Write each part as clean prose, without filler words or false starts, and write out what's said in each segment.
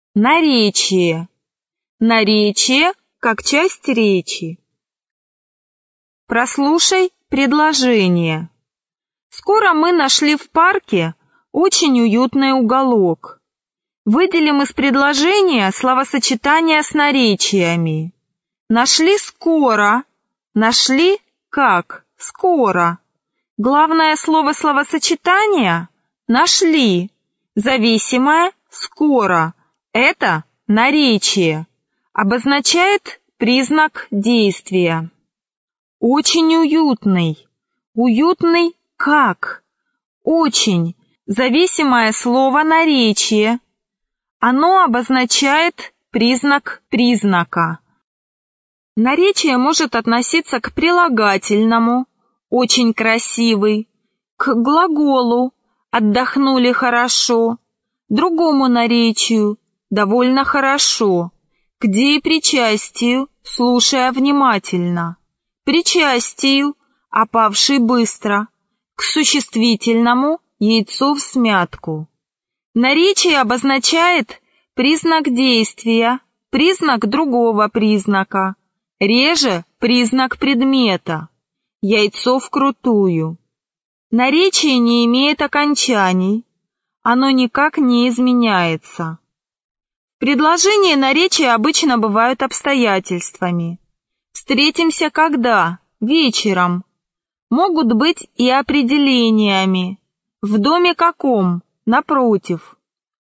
Наречие. Наречие как часть речи. Прослушай предложение. Скоро мы нашли в парке очень уютный уголок. Выделим из предложения словосочетания с наречиями. Нашли скоро. Нашли как? Скоро. Главное слово словосочетания – нашли. Зависимое – скоро. Это наречие. Обозначает признак действия. Очень уютный. Уютный как? Очень. Зависимое слово наречие. Оно обозначает признак признака. Наречие может относиться к прилагательному «очень красивый», к глаголу «отдохнули хорошо», другому наречию «довольно хорошо», к деепричастию «слушая внимательно», причастию «опавший быстро», к существительному «яйцо всмятку». Наречие обозначает признак действия, признак другого признака, реже признак предмета, яйцо вкрутую. Наречие не имеет окончаний, оно никак не изменяется. Предложения наречия обычно бывают обстоятельствами. Встретимся когда? Вечером. Могут быть и определениями. В доме каком? Напротив.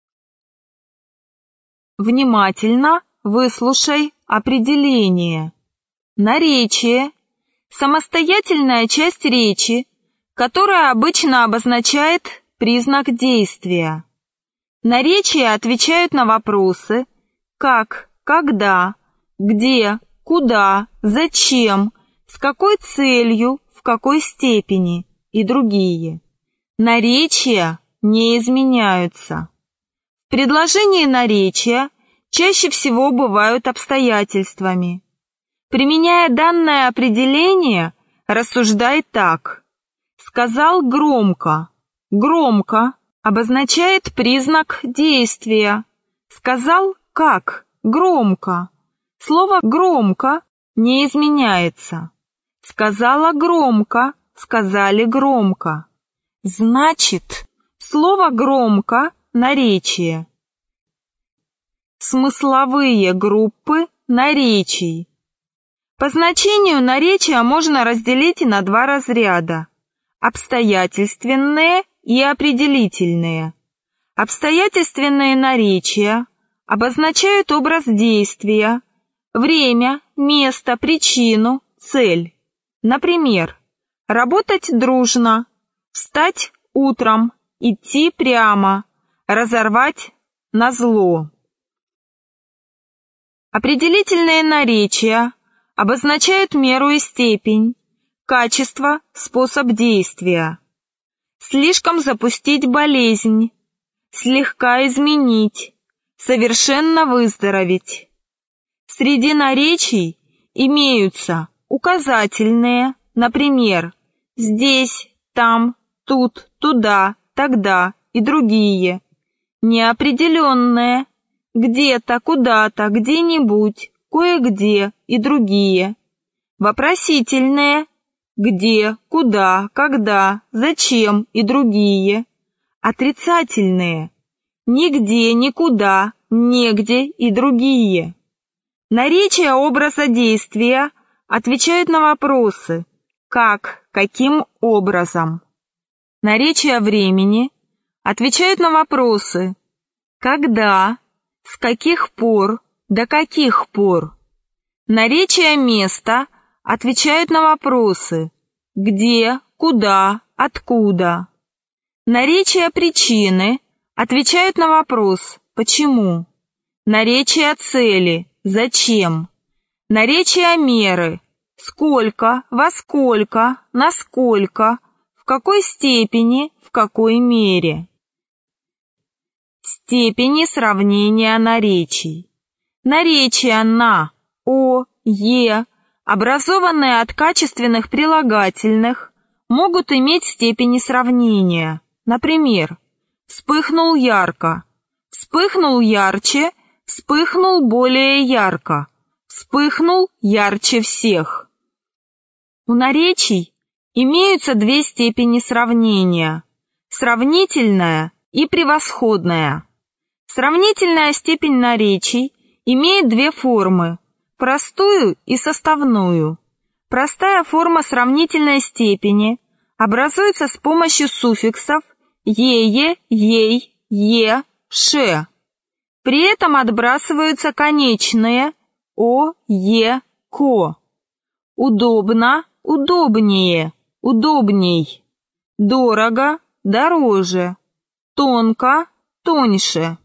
Внимательно выслушай определение. Наречие – самостоятельная часть речи, которая обычно обозначает признак действия. Наречия отвечают на вопросы «как», «когда», «где», «куда», «зачем», «с какой целью», «в какой степени» и другие. Наречия не изменяются. В предложении наречия чаще всего бывают обстоятельствами. Применяя данное определение, рассуждай так. Сказал громко. Громко обозначает признак действия. Сказал как? Громко. Слово «громко» не изменяется. Сказала громко, сказали громко. Значит, слово «громко» – наречие. Смысловые группы наречий. По значению наречия можно разделить на два разряда – обстоятельственные и определительные. Обстоятельственные наречия обозначают образ действия, время, место, причину, цель. Например, работать дружно, встать утром, идти прямо, разорвать назло. Определительные наречия обозначают меру и степень, качество, способ действия. Слишком запустить болезнь, слегка изменить, совершенно выздороветь. Среди наречий имеются указательные, например, здесь, там, тут, туда, тогда и другие. Неопределенные, где-то, куда-то, где-нибудь, кое-где и другие. Вопросительные, где, куда, когда, зачем и другие. Отрицательные, нигде, никуда, негде и другие. Наречия образа действия отвечают на вопросы «как», «каким образом». Наречия времени отвечают на вопросы «когда», «с каких пор», «до каких пор». Наречия места отвечают на вопросы «где», «куда», «откуда». Наречия причины отвечают на вопрос «почему?». Наречия цели «зачем?». Наречия меры «сколько», «во сколько», «насколько», «в какой степени», «в какой мере». Степени сравнения наречий. Наречия на, о, е, образованные от качественных прилагательных, могут иметь степени сравнения. Например, вспыхнул ярко, вспыхнул ярче, Вспыхнул более ярко. Вспыхнул ярче всех. У наречий имеются две степени сравнения – сравнительная и превосходная. Сравнительная степень наречий имеет две формы – простую и составную. Простая форма сравнительной степени образуется с помощью суффиксов «ее», «ей», «е», «ше». При этом отбрасываются конечные «о», «е», «ко». Удобно, удобнее, удобней. Дорого, дороже. Тонко, тоньше.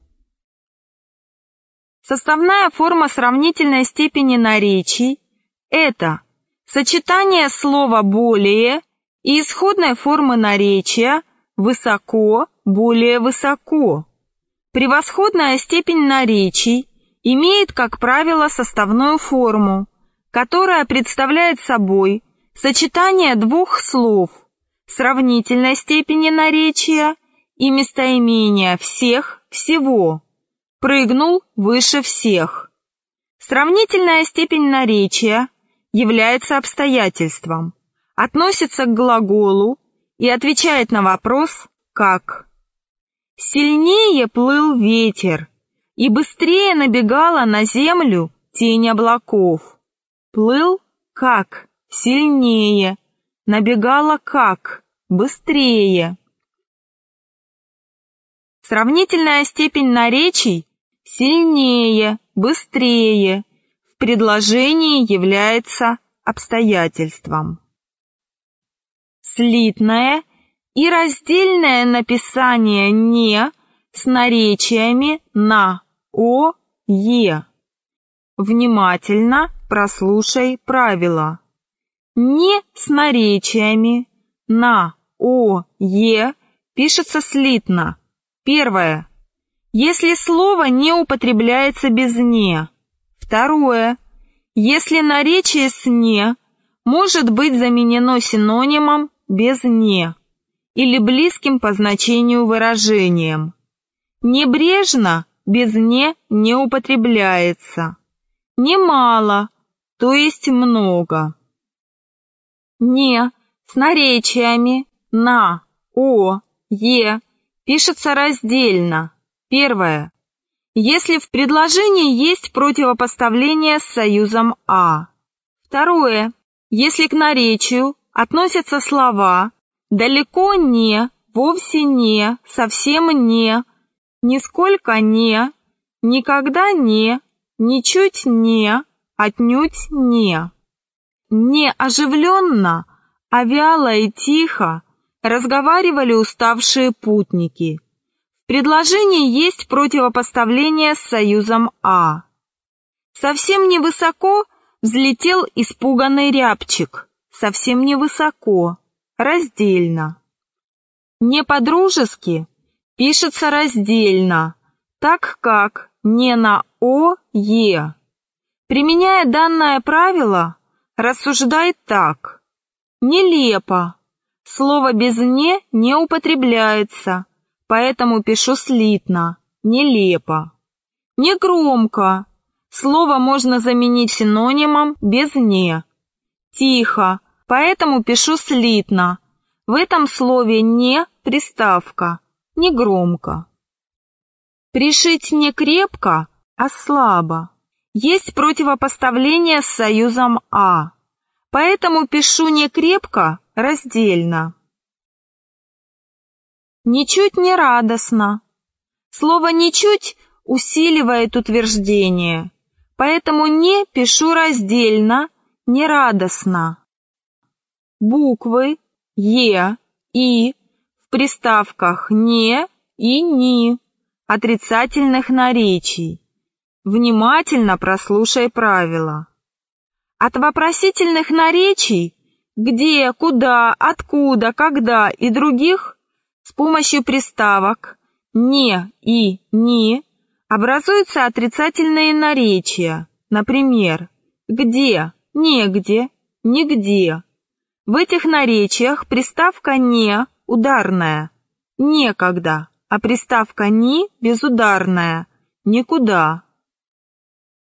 Составная форма сравнительной степени наречий – это сочетание слова «более» и исходной формы наречия «высоко», «более высоко». Превосходная степень наречий имеет, как правило, составную форму, которая представляет собой сочетание двух слов сравнительной степени наречия и местоимения «всех», «всего». Прыгнул выше всех. Сравнительная степень наречия является обстоятельством, относится к глаголу и отвечает на вопрос «как?». Сильнее плыл ветер, и быстрее набегала на землю тень облаков. Плыл как? Сильнее. Набегала как? Быстрее. Сравнительная степень наречий сильнее, быстрее в предложении является обстоятельством. Слитное и раздельное написание «не» с наречиями на «о», «е». Внимательно прослушай правила. «Не» с наречиями на «о», «е» пишется слитно. Первое. Если слово не употребляется без «не». Второе. Если наречие с «не» может быть заменено синонимом без «не» или близким по значению выражением. Небрежно без «не» не употребляется. Немало, то есть много. «Не» с наречиями на, «о», «е» пишется раздельно. Первое. Если в предложении есть противопоставление с союзом «а». Второе. Если к наречию относятся слова «далеко не», «вовсе не», «совсем не», «нисколько не», «никогда не», «ничуть не», «отнюдь не». Не оживленно, а вяло и тихо разговаривали уставшие путники. В предложении есть противопоставление с союзом «а». Совсем невысоко взлетел испуганный рябчик. Совсем невысоко, раздельно. Не по-дружески пишется раздельно, так как не на «о», «е». Применяя данное правило, рассуждай так. Нелепо. Слово без «не» не употребляется, поэтому пишу слитно. Нелепо. Негромко. Слово можно заменить синонимом без «не». Тихо, поэтому пишу слитно. В этом слове «не» приставка. Негромко. Пришить не крепко, а слабо. Есть противопоставление с союзом «а». Поэтому пишу не крепко, раздельно. Ничуть не радостно. Слово «ничуть» усиливает утверждение, поэтому «не» пишу раздельно, нерадостно. Буквы «е», «и» в приставках «не» и «ни» отрицательных наречий. Внимательно прослушай правила. От вопросительных наречий «где», «куда», «откуда», «когда» и других с помощью приставок «не» и «ни» образуются отрицательные наречия, например, «где», «негде», «нигде». В этих наречиях приставка «не» ударная, «некогда», а приставка «ни» безударная, «никуда».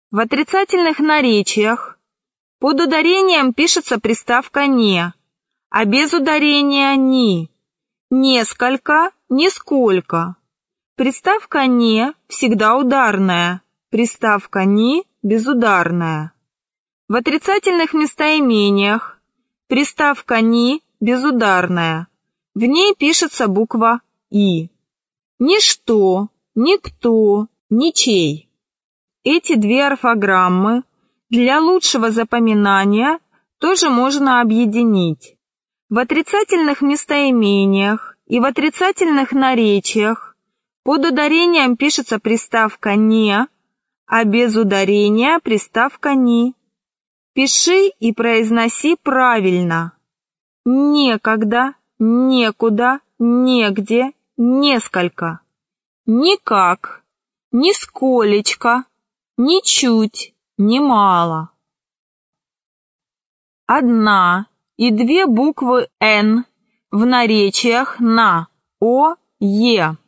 В отрицательных наречиях под ударением пишется приставка «не», а без ударения «ни». Несколько, нисколько. Приставка «не» всегда ударная, приставка «ни» безударная. В отрицательных местоимениях приставка «ни» безударная, в ней пишется буква «и». Ничто, никто, ничей. Эти две орфограммы для лучшего запоминания тоже можно объединить. В отрицательных местоимениях и в отрицательных наречиях под ударением пишется приставка «не», а без ударения приставка «ни». Пиши и произноси правильно. Некогда, некуда, негде, несколько. Никак, нисколечко, ничуть, немало. Одна и две буквы «н» в наречиях на «о», «е».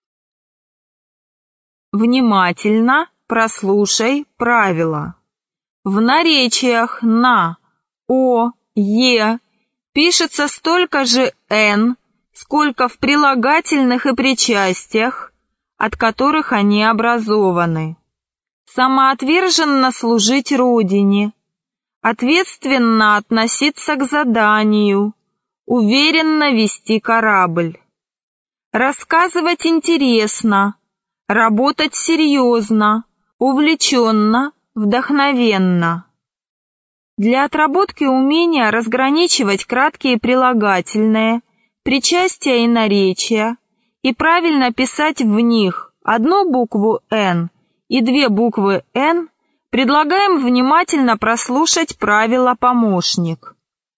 Внимательно прослушай правила. В наречиях на «о», «е» пишется столько же «н», сколько в прилагательных и причастиях, от которых они образованы. Самоотверженно служить Родине, ответственно относиться к заданию, уверенно вести корабль. Рассказывать интересно, работать серьезно, увлеченно, вдохновенно. Для отработки умения разграничивать краткие прилагательные, причастия и наречия и правильно писать в них одну букву «н» и две буквы «н», предлагаем внимательно прослушать правило «помощник».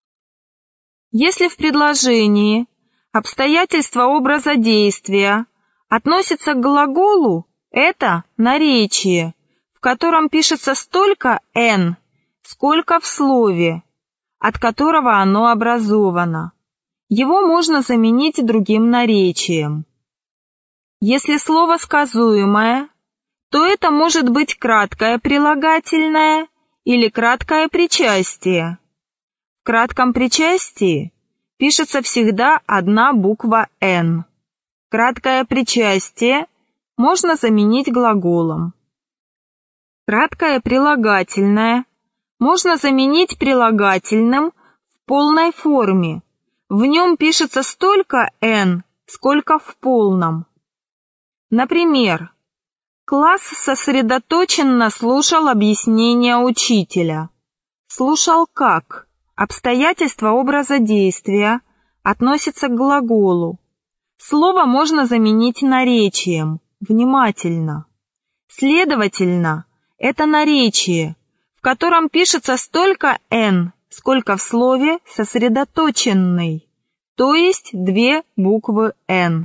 Если в предложении обстоятельства образа действия относятся к глаголу, это наречие, в котором пишется столько «н», сколько в слове, от которого оно образовано. Его можно заменить другим наречием. Если слово сказуемое, то это может быть краткое прилагательное или краткое причастие. В кратком причастии пишется всегда одна буква «н». Краткое причастие можно заменить глаголом. Краткое прилагательное можно заменить прилагательным в полной форме. В нем пишется столько «н», сколько в полном. Например, класс сосредоточенно слушал объяснения учителя. Слушал как? Обстоятельства образа действия относятся к глаголу. Слово можно заменить наречием «внимательно». Следовательно, это наречие, в котором пишется столько «н», сколько в слове «сосредоточенный», то есть две буквы «н».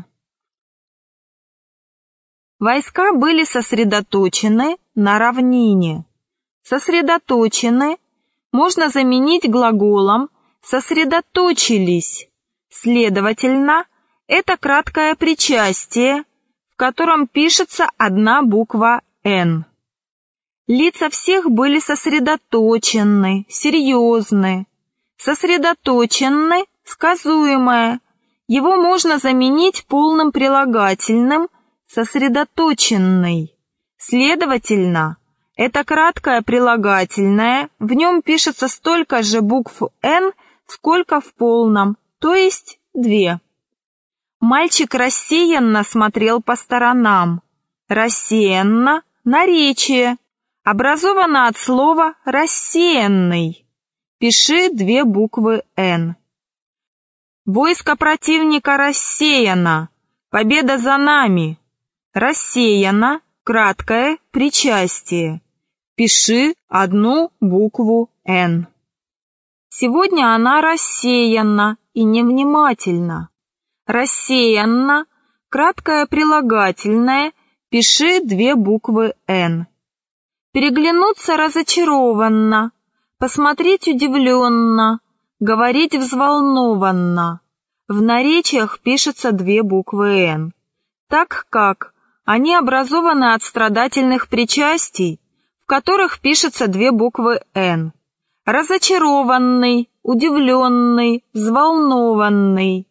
Войска были сосредоточены на равнине. Сосредоточены можно заменить глаголом «сосредоточились». Следовательно, это краткое причастие, в котором пишется одна буква «н». Лица всех были сосредоточены, серьезны. Сосредоточенны – сказуемое. Его можно заменить полным прилагательным «сосредоточенный». Следовательно, это краткое прилагательное, в нем пишется столько же букв «н», сколько в полном, то есть 2. Мальчик рассеянно смотрел по сторонам. Рассеянно – наречие. Образовано от слова «рассеянный». Пиши 2 буквы «н». Войско противника рассеяно. Победа за нами. Рассеяно. Краткое причастие. Пиши 1 букву «н». Сегодня она рассеяна и невнимательна. Рассеянно. Краткое прилагательное. Пиши 2 буквы «н». Переглянуться разочарованно, посмотреть удивленно, говорить взволнованно. В наречиях пишется 2 буквы «н», так как они образованы от страдательных причастий, в которых пишется две буквы «Н». Разочарованный, удивленный, взволнованный.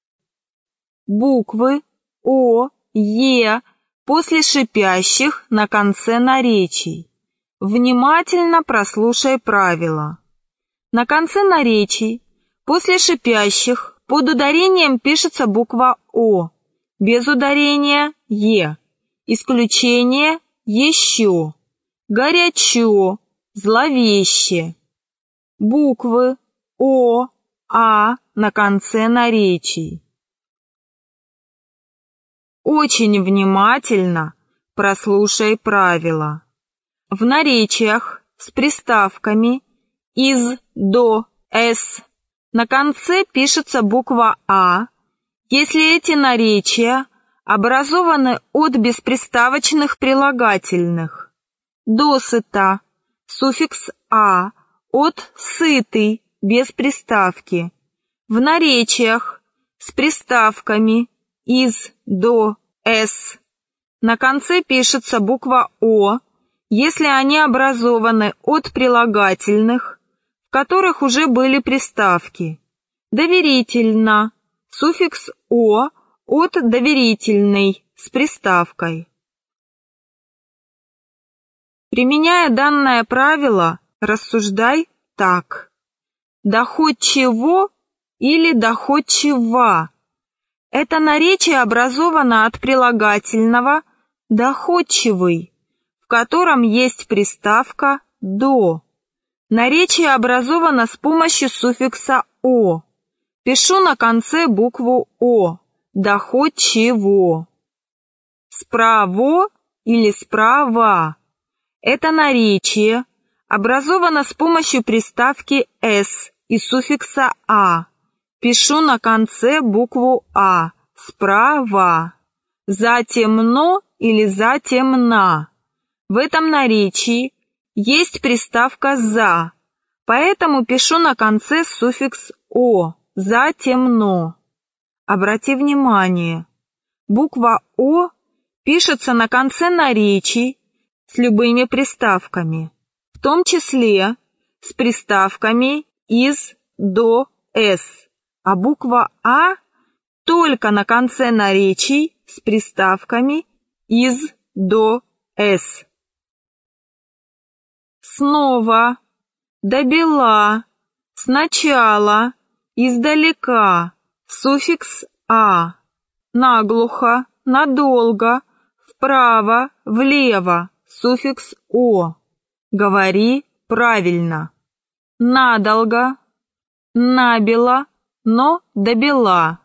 Буквы О, Е после шипящих на конце наречий. Внимательно прослушай правила. На конце наречий после шипящих под ударением пишется буква О, без ударения Е. Исключение еще. Горячо, зловеще. Буквы О, А на конце наречий. Очень внимательно прослушай правила. В наречиях с приставками из, до, с на конце пишется буква А, если эти наречия образованы от бесприставочных прилагательных. Досыта, суффикс «а», от сытый, без приставки. В наречиях с приставками из, до, с на конце пишется буква О, если они образованы от прилагательных, в которых уже были приставки. Доверительно, суффикс «о» от доверительный с приставкой. Применяя данное правило, рассуждай так. Доходчиво или доходчиво. Это наречие образовано от прилагательного доходчивый, в котором есть приставка «до». Наречие образовано с помощью суффикса «о». Пишу на конце букву «о». Доходчиво. Справо или справа. Это наречие образовано с помощью приставки «с» и суффикса «а». Пишу на конце букву «а». Справа. Затемно или затемна. В этом наречии есть приставка «за», поэтому пишу на конце суффикс «о». Затемно. Обрати внимание, буква «о» пишется на конце наречий с любыми приставками, в том числе с приставками из, до, с, а буква «а» только на конце наречий с приставками из, до, с. Снова, добела, сначала, издалека, суффикс «а». Наглухо, надолго, вправо, влево, суффикс «о». Говори правильно. Надолго, набело, но добела.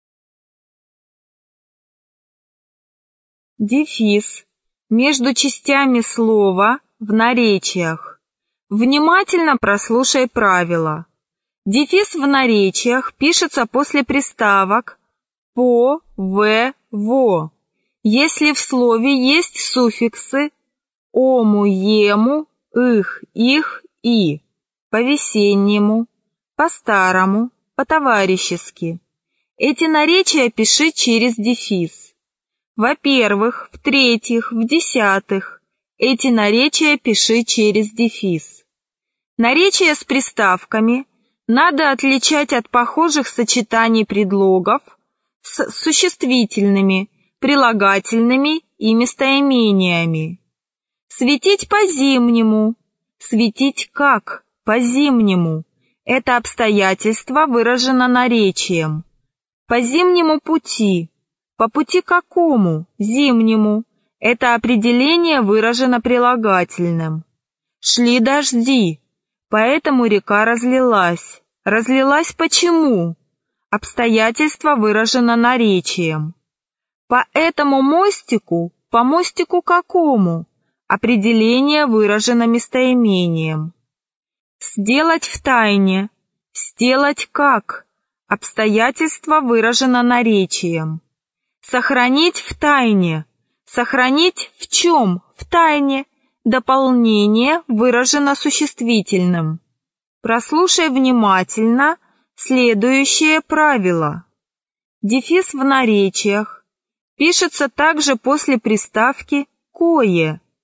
Дефис между частями слова в наречиях. Внимательно прослушай правила. Дефис в наречиях пишется после приставок по, в, во. Если в слове есть суффиксы ому, ему, их, и, по-весеннему, по-старому, по-товарищески. Эти наречия пиши через дефис. Во-первых, в-третьих, в-десятых. Эти наречия пиши через дефис. Наречия с приставками надо отличать от похожих сочетаний предлогов с существительными, прилагательными и местоимениями. Светить по-зимнему, светить как по-зимнему. Это обстоятельство выражено наречием. По зимнему пути. По пути какому? Зимнему. Это определение выражено прилагательным. Шли дожди, поэтому река разлилась. Разлилась почему? Обстоятельство выражено наречием. По этому мостику, по мостику какому? Определение выражено местоимением. Сделать втайне, сделать как? Обстоятельство выражено наречием. Сохранить в тайне. Сохранить в чем? В тайне. Дополнение выражено существительным. Прослушай внимательно следующее правило. Дефис в наречиях пишется также после приставки «кое».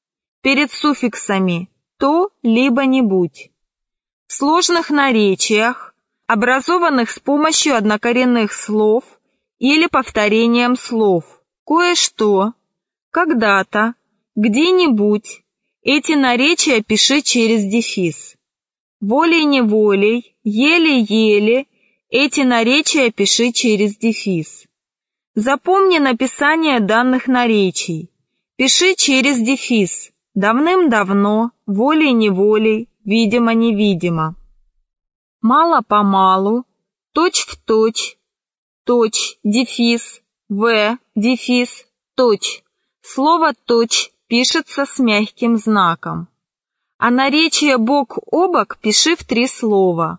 перед суффиксами «то» либо «нибудь». В сложных наречиях, образованных с помощью однокоренных слов или повторением слов, кое-что, когда-то, где-нибудь, эти наречия пиши через дефис. Волей-неволей, еле-еле, эти наречия пиши через дефис. Запомни написание данных наречий. Пиши через дефис. Давным-давно, волей-неволей, видимо-невидимо. Мало-помалу, точь-в-точь, точь, дефис, дефис, точь. Слово «точь» пишется с мягким знаком. А наречие бок о бок пиши в 3 слова.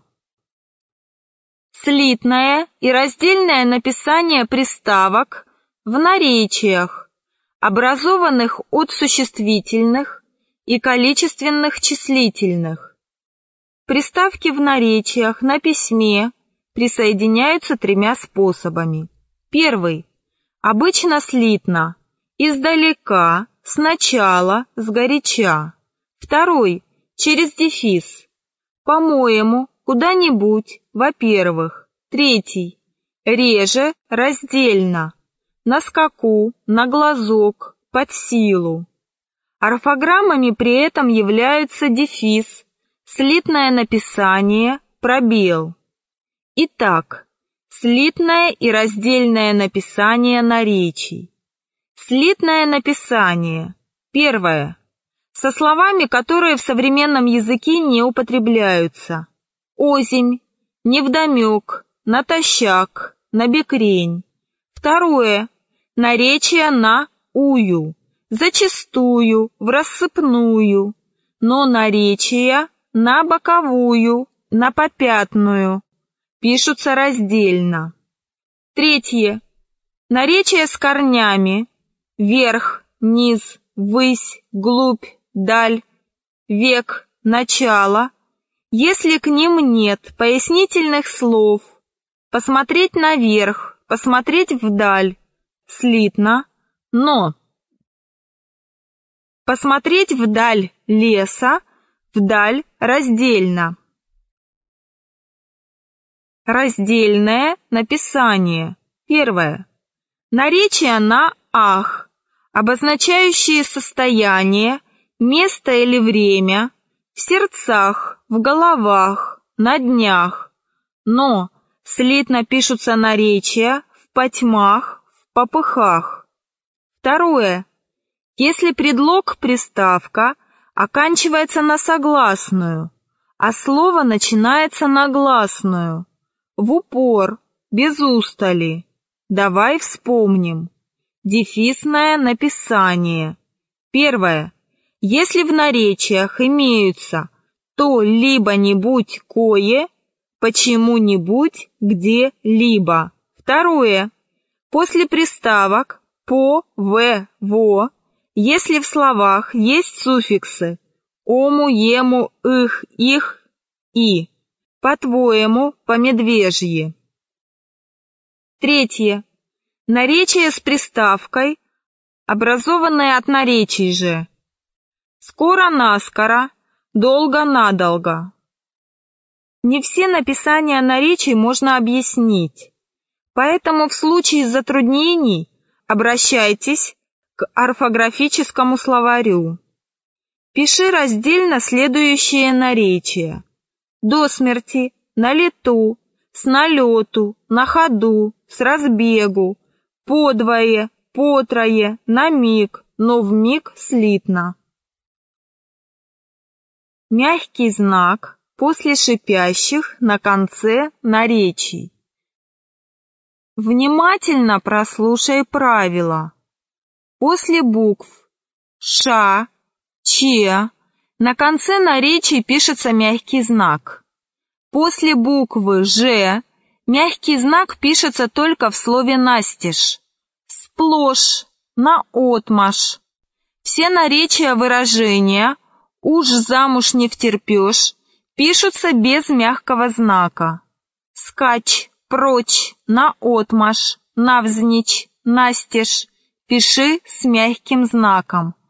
Слитное и раздельное написание приставок в наречиях, образованных от существительных и количественных числительных. Приставки в наречиях на письме присоединяются 3 способами. Первый. Обычно слитно, издалека, сначала, сгоряча. Второй. Через дефис. По-моему, куда-нибудь, во-первых. Третий. Реже, раздельно. На скаку, на глазок, под силу. Орфограммами при этом являются дефис, слитное написание, пробел. Итак, слитное и раздельное написание наречий. Слитное написание. Первое. Со словами, которые в современном языке не употребляются. Озимь, невдомек, натощак, набекрень. Второе. Наречие на ую, зачастую, в рассыпную, но наречия на боковую, на попятную, пишутся раздельно. Третье. Наречия с корнями верх, низ, ввысь, глубь, даль, век, начало, если к ним нет пояснительных слов, посмотреть наверх, посмотреть вдаль, слитно, но посмотреть вдаль леса, вдаль раздельно. Раздельное написание. Первое. Наречия на «ах», обозначающие состояние, место или время, в сердцах, в головах, на днях, но слитно пишутся наречия в потьмах, в попыхах. Второе. Если предлог-приставка оканчивается на согласную, а слово начинается на гласную, в упор, без устали. Давай вспомним. Дефисное написание. Первое. Если в наречиях имеются то либо-нибудь кое, почему-нибудь где-либо. Второе. После приставок по, в, во, если в словах есть суффиксы ому, ему, их, и, по-твоему, по-медвежьи. Третье. Наречие с приставкой, образованное от наречий же. Скоро-наскоро, долго-надолго. Не все написания наречий можно объяснить, поэтому в случае затруднений обращайтесь к орфографическому словарю. Пиши раздельно следующие наречия: до смерти, на лету, с налету, на ходу, с разбегу, подвое, потрое, на миг, но вмиг слитно. Мягкий знак после шипящих на конце наречий. Внимательно прослушай правила. После букв ша, че на конце наречий пишется мягкий знак. После буквы ж мягкий знак пишется только в слове настежь, сплошь, наотмашь. Все наречия выражения «уж замуж не втерпешь» пишутся без мягкого знака. Скач, прочь, наотмашь, навзничь, настежь пиши с мягким знаком.